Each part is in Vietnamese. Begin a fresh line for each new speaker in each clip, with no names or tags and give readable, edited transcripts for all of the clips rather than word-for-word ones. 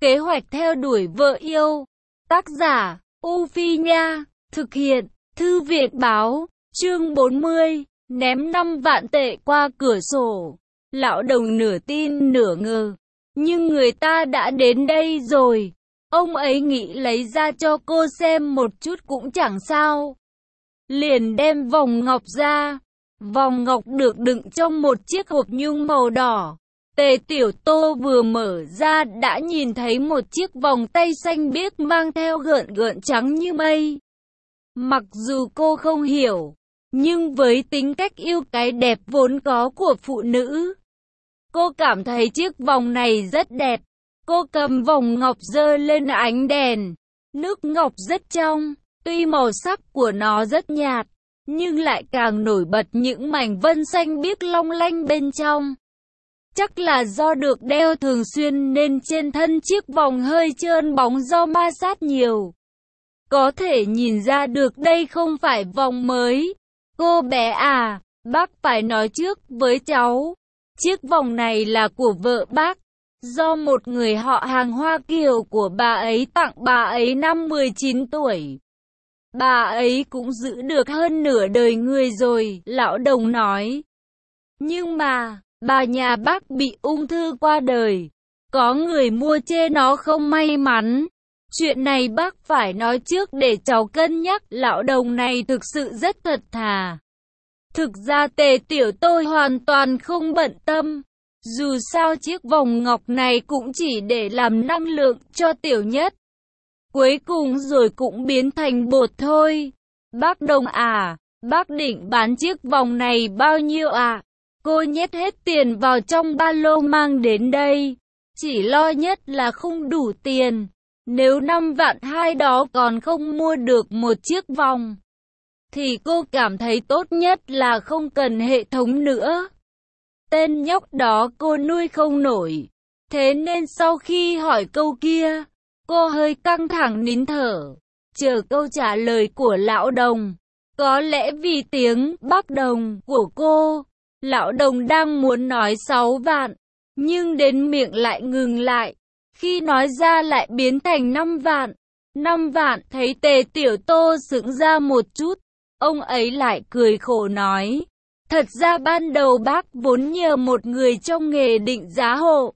Kế hoạch theo đuổi vợ yêu. Tác giả, U Phi Nha. Thực hiện, Thư viện báo. Chương 40. Ném 5 vạn tệ qua cửa sổ. Lão Đồng nửa tin nửa ngờ. Nhưng người ta đã đến đây rồi. Ông ấy nghĩ lấy ra cho cô xem một chút cũng chẳng sao. Liền đem vòng ngọc ra. Vòng ngọc được đựng trong một chiếc hộp nhung màu đỏ. Tề Tiểu Tô vừa mở ra đã nhìn thấy một chiếc vòng tay xanh biếc mang theo gợn gợn trắng như mây. Mặc dù cô không hiểu, nhưng với tính cách yêu cái đẹp vốn có của phụ nữ, cô cảm thấy chiếc vòng này rất đẹp. Cô cầm vòng ngọc giơ lên ánh đèn. Nước ngọc rất trong, tuy màu sắc của nó rất nhạt, nhưng lại càng nổi bật những mảnh vân xanh biếc long lanh bên trong. Chắc là do được đeo thường xuyên nên trên thân chiếc vòng hơi trơn bóng do ma sát nhiều. Có thể nhìn ra được đây không phải vòng mới. Cô bé à, bác phải nói trước với cháu. Chiếc vòng này là của vợ bác, do một người họ hàng Hoa Kiều của bà ấy tặng bà ấy năm 19 tuổi. Bà ấy cũng giữ được hơn nửa đời người rồi, Lão Đồng nói. Nhưng mà, bà nhà bác bị ung thư qua đời. Có người mua chê nó không may mắn. Chuyện này bác phải nói trước để cháu cân nhắc. Lão Đồng này thực sự rất thật thà. Thực ra Tề Tiểu tôi hoàn toàn không bận tâm. Dù sao chiếc vòng ngọc này cũng chỉ để làm năng lượng cho Tiểu Nhất. Cuối cùng rồi cũng biến thành bột thôi. Bác Đồng à, bác định bán chiếc vòng này bao nhiêu à? Cô nhét hết tiền vào trong ba lô mang đến đây. Chỉ lo nhất là không đủ tiền. Nếu 5 vạn hai đó còn không mua được một chiếc vòng, thì cô cảm thấy tốt nhất là không cần hệ thống nữa. Tên nhóc đó cô nuôi không nổi. Thế nên sau khi hỏi câu kia, cô hơi căng thẳng nín thở, chờ câu trả lời của Lão Đồng. Có lẽ vì tiếng bác Đồng của cô, Lão Đồng đang muốn nói 6 vạn, nhưng đến miệng lại ngừng lại. Khi nói ra lại biến thành 5 vạn. 5 vạn, thấy Tề Tiểu Tô sững ra một chút. Ông ấy lại cười khổ nói. Thật ra ban đầu bác vốn nhờ một người trong nghề định giá hộ.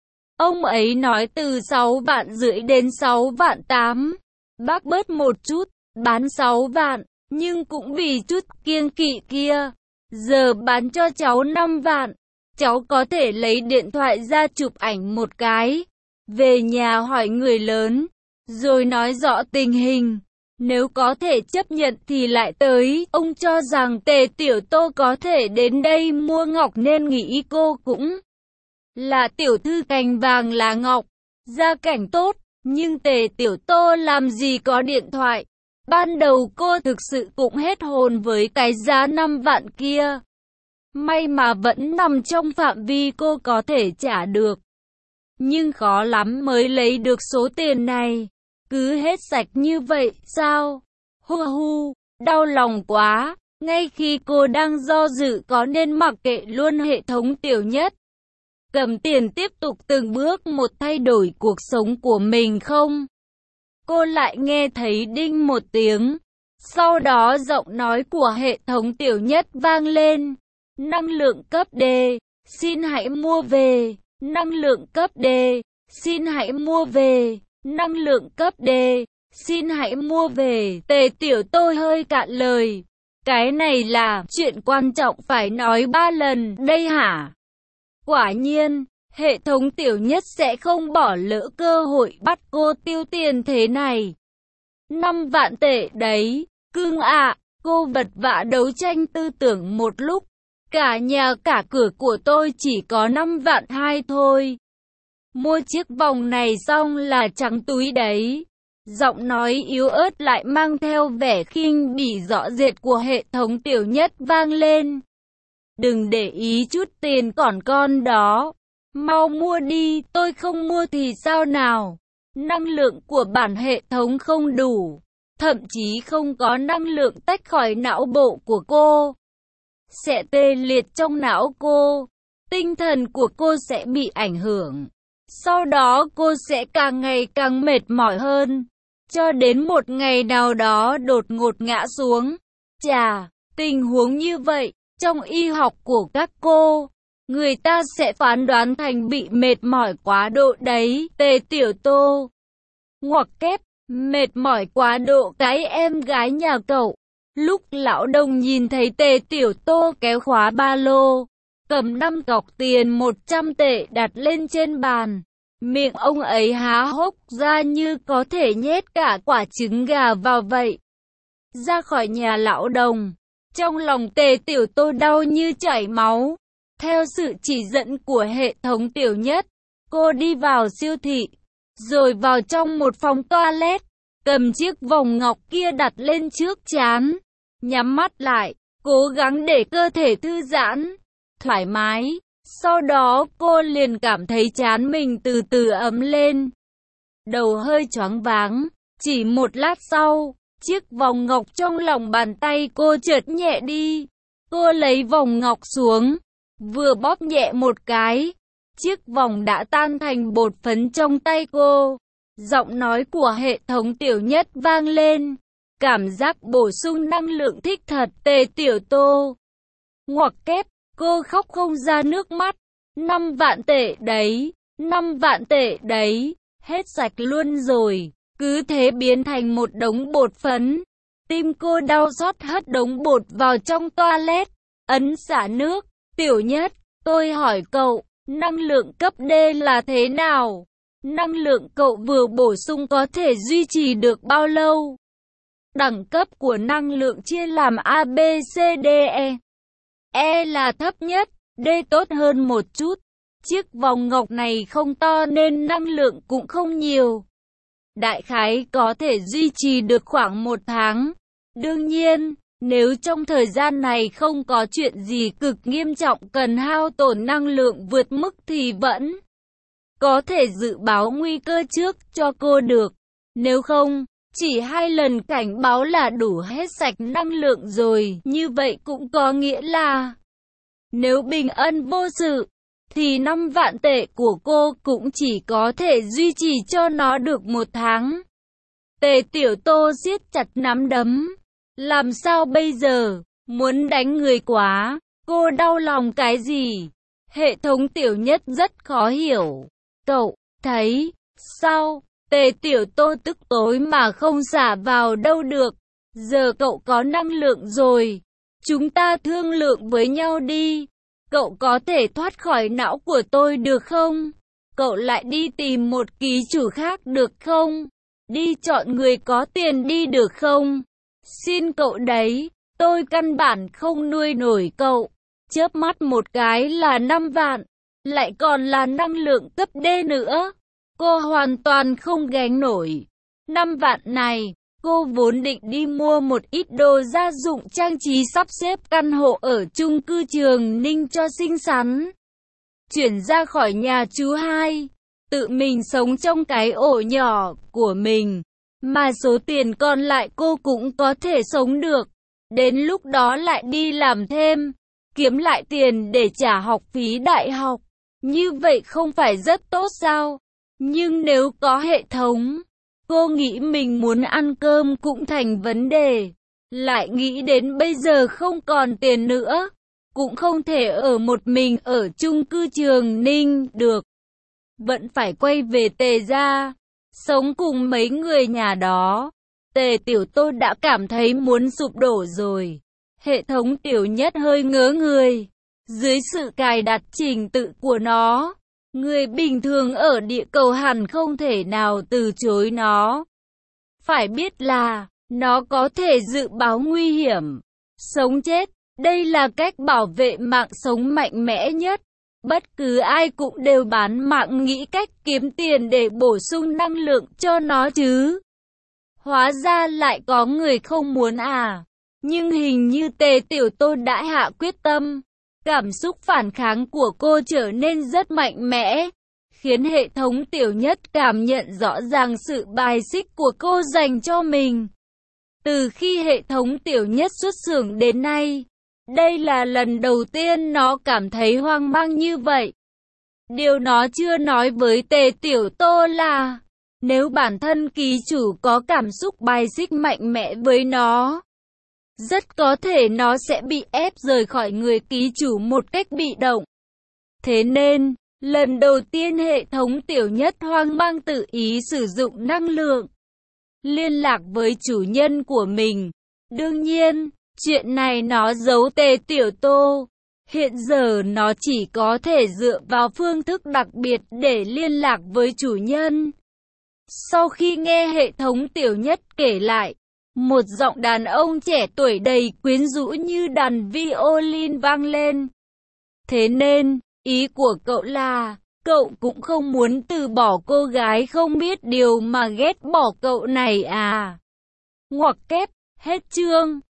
Ông ấy nói từ 6 vạn rưỡi đến 6 vạn 8. Bác bớt một chút, bán 6 vạn, nhưng cũng vì chút kiêng kỵ kia. Giờ bán cho cháu 5 vạn. Cháu có thể lấy điện thoại ra chụp ảnh một cái. Về nhà hỏi người lớn, rồi nói rõ tình hình. Nếu có thể chấp nhận thì lại tới. Ông cho rằng Tề Tiểu Tô có thể đến đây mua ngọc nên nghĩ cô cũng là tiểu thư cành vàng lá ngọc, gia cảnh tốt. Nhưng Tề Tiểu Tô làm gì có điện thoại. Ban đầu cô thực sự cũng hết hồn với cái giá 5 vạn kia. May mà vẫn nằm trong phạm vi cô có thể trả được. Nhưng khó lắm mới lấy được số tiền này. Cứ hết sạch như vậy sao? Hu hu, đau lòng quá. Ngay khi cô đang do dự có nên mặc kệ luôn hệ thống Tiểu Nhất, cầm tiền tiếp tục từng bước một thay đổi cuộc sống của mình không? Cô lại nghe thấy đinh một tiếng. Sau đó giọng nói của hệ thống Tiểu Nhất vang lên. Năng lượng cấp D, xin hãy mua về. Năng lượng cấp D, xin hãy mua về. Năng lượng cấp D, xin hãy mua về. Tề Tiểu tôi hơi cạn lời. Cái này là chuyện quan trọng phải nói 3 lần đây hả? Quả nhiên, hệ thống Tiểu Nhất sẽ không bỏ lỡ cơ hội bắt cô tiêu tiền thế này. 5 vạn tệ đấy, cưng ạ. Cô vật vã đấu tranh tư tưởng một lúc. Cả nhà cả cửa của tôi chỉ có 5 vạn hai thôi. Mua chiếc vòng này xong là trắng túi đấy. Giọng nói yếu ớt lại mang theo vẻ khinh bỉ rõ rệt của hệ thống Tiểu Nhất vang lên. Đừng để ý chút tiền còn con đó. Mau mua đi, tôi không mua thì sao nào? Năng lượng của bản hệ thống không đủ. Thậm chí không có năng lượng tách khỏi não bộ của cô. Sẽ tê liệt trong não cô. Tinh thần của cô sẽ bị ảnh hưởng. Sau đó cô sẽ càng ngày càng mệt mỏi hơn, cho đến một ngày nào đó đột ngột ngã xuống. Chà, tình huống như vậy, trong y học của các cô, người ta sẽ phán đoán thành bị mệt mỏi quá độ đấy. Tề Tiểu Tô ngoặc kép, mệt mỏi quá độ cái em gái nhà cậu. Lúc lão Đồng nhìn thấy Tề Tiểu Tô kéo khóa ba lô, cầm 5 cọc tiền 100 tệ đặt lên trên bàn, miệng ông ấy há hốc ra như có thể nhét cả quả trứng gà vào vậy. Ra khỏi nhà lão Đồng, trong lòng Tề Tiểu Tô đau như chảy máu. Theo sự chỉ dẫn của hệ thống Tiểu Nhất, cô đi vào siêu thị, rồi vào trong một phòng toilet, cầm chiếc vòng ngọc kia đặt lên trước trán, nhắm mắt lại, cố gắng để cơ thể thư giãn, thoải mái. Sau đó cô liền cảm thấy trán mình từ từ ấm lên, đầu hơi choáng váng. Chỉ một lát sau, chiếc vòng ngọc trong lòng bàn tay cô chợt nhẹ đi. Cô lấy vòng ngọc xuống, vừa bóp nhẹ một cái, chiếc vòng đã tan thành bột phấn trong tay cô. Giọng nói của hệ thống Tiểu Nhất vang lên, cảm giác bổ sung năng lượng thích thật. Tề Tiểu Tô ngoặc kép, cô khóc không ra nước mắt. 5 vạn tệ đấy, 5 vạn tệ đấy, hết sạch luôn rồi, cứ thế biến thành một đống bột phấn. Tim cô đau xót hất đống bột vào trong toilet, ấn xả nước. Tiểu Nhất, tôi hỏi cậu, năng lượng cấp D là thế nào? Năng lượng cậu vừa bổ sung có thể duy trì được bao lâu? Đẳng cấp của năng lượng chia làm A, B, C, D, E. E là thấp nhất, D tốt hơn một chút. Chiếc vòng ngọc này không to nên năng lượng cũng không nhiều. Đại khái có thể duy trì được khoảng 1 tháng. Đương nhiên, nếu trong thời gian này không có chuyện gì cực nghiêm trọng cần hao tổn năng lượng vượt mức thì vẫn có thể dự báo nguy cơ trước cho cô được. Nếu không, chỉ 2 lần cảnh báo là đủ hết sạch năng lượng rồi. Như vậy cũng có nghĩa là nếu bình an vô sự, thì 5 vạn tệ của cô cũng chỉ có thể duy trì cho nó được 1 tháng. Tề Tiểu Tô siết chặt nắm đấm. Làm sao bây giờ? Muốn đánh người quá. Cô đau lòng cái gì? Hệ thống Tiểu Nhất rất khó hiểu. Cậu thấy sao? Tề Tiểu Tô tức tối mà không xả vào đâu được. Giờ cậu có năng lượng rồi, chúng ta thương lượng với nhau đi. Cậu có thể thoát khỏi não của tôi được không? Cậu lại đi tìm một ký chủ khác được không? Đi chọn người có tiền đi được không? Xin cậu đấy, tôi căn bản không nuôi nổi cậu. Chớp mắt một cái là 5 vạn, lại còn là năng lượng cấp D nữa. Cô hoàn toàn không gánh nổi. 5 vạn này, cô vốn định đi mua một ít đồ gia dụng trang trí sắp xếp căn hộ ở chung cư Trường Ninh cho xinh xắn. Chuyển ra khỏi nhà chú hai, tự mình sống trong cái ổ nhỏ của mình. Mà số tiền còn lại cô cũng có thể sống được. Đến lúc đó lại đi làm thêm, kiếm lại tiền để trả học phí đại học. Như vậy không phải rất tốt sao? Nhưng nếu có hệ thống, cô nghĩ mình muốn ăn cơm cũng thành vấn đề. Lại nghĩ đến bây giờ không còn tiền nữa, cũng không thể ở một mình ở chung cư Trường Ninh được. Vẫn phải quay về Tề gia, sống cùng mấy người nhà đó. Tề Tiểu Tô đã cảm thấy muốn sụp đổ rồi. Hệ thống Tiểu Nhất hơi ngớ người. Dưới sự cài đặt trình tự của nó, người bình thường ở địa cầu hẳn không thể nào từ chối nó. Phải biết là, nó có thể dự báo nguy hiểm, sống chết. Đây là cách bảo vệ mạng sống mạnh mẽ nhất. Bất cứ ai cũng đều bán mạng nghĩ cách kiếm tiền để bổ sung năng lượng cho nó chứ. Hóa ra lại có người không muốn à. Nhưng hình như Tề Tiểu Tô đã hạ quyết tâm. Cảm xúc phản kháng của cô trở nên rất mạnh mẽ, khiến hệ thống Tiểu Nhất cảm nhận rõ ràng sự bài xích của cô dành cho mình. Từ khi hệ thống Tiểu Nhất xuất xưởng đến nay, đây là lần đầu tiên nó cảm thấy hoang mang như vậy. điều nó chưa nói với Tề Tiểu Tô là, nếu bản thân ký chủ có cảm xúc bài xích mạnh mẽ với nó, rất có thể nó sẽ bị ép rời khỏi người ký chủ một cách bị động. Thế nên, lần đầu tiên hệ thống Tiểu Nhất hoang mang tự ý sử dụng năng lượng liên lạc với chủ nhân của mình. Đương nhiên, chuyện này nó giấu Tề Tiểu Tô. Hiện giờ nó chỉ có thể dựa vào phương thức đặc biệt để liên lạc với chủ nhân. Sau khi nghe hệ thống Tiểu Nhất kể lại, một giọng đàn ông trẻ tuổi đầy quyến rũ như đàn violin vang lên. Thế nên, ý của cậu là, cậu cũng không muốn từ bỏ cô gái không biết điều mà ghét bỏ cậu này à? Ngoặc kép, hết chương.